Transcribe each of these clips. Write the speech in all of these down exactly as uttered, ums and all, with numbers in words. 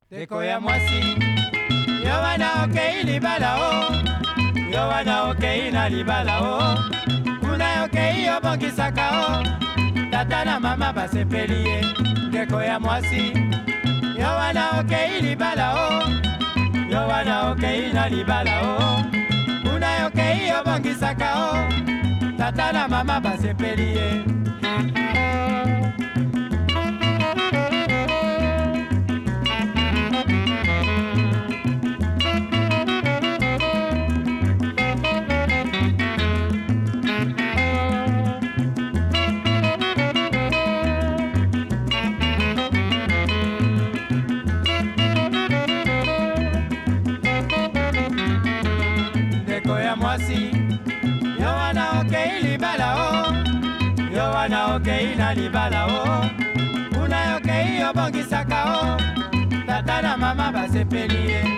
Ndeko ya mwasi, yo wana okei libala o, yo wana okei na libala o, kuna okei obongisaka o, tata na mama basepeli ye. Ndeko ya mwasi, yo wana okei libala o, yo wana okei na libala o, kuna okei obongisaka o, tata na mama basepeli ye. Mwasi, yo wana okei libala o, yo wana okei na libala o, kuna okei obongisaka o, tata na mama basepeli ye.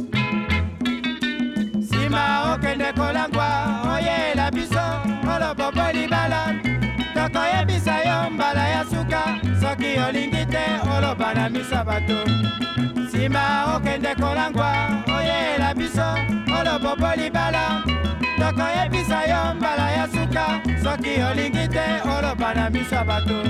Sima okende kolangwa oyela biso olobobo libala, tokoyebisa yo mbala ya suka, soki olingi te oloba na miso bato. Sima okende kolangwa oyela biso olobobo libala, tokoyebisa yo mbala ya suka, soki olingi te oloba na miso bato.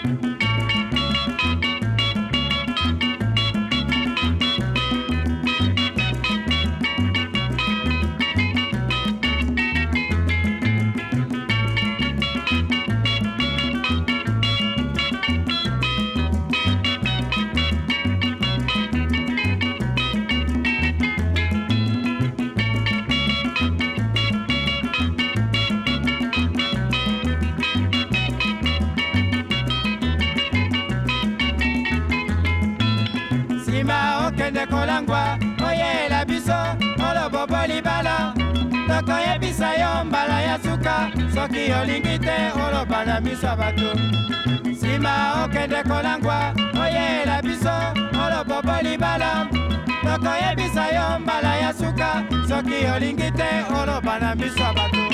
Sima okende kolangwa oyela biso olobobo libala, tokoyebisa yo mbala ya suka, soki olingi te oloba na miso bato. Sima okende kolangwa oyela biso olobobo libala, tokoyebisa yo mbala ya suka, soki olingi te oloba na miso bato.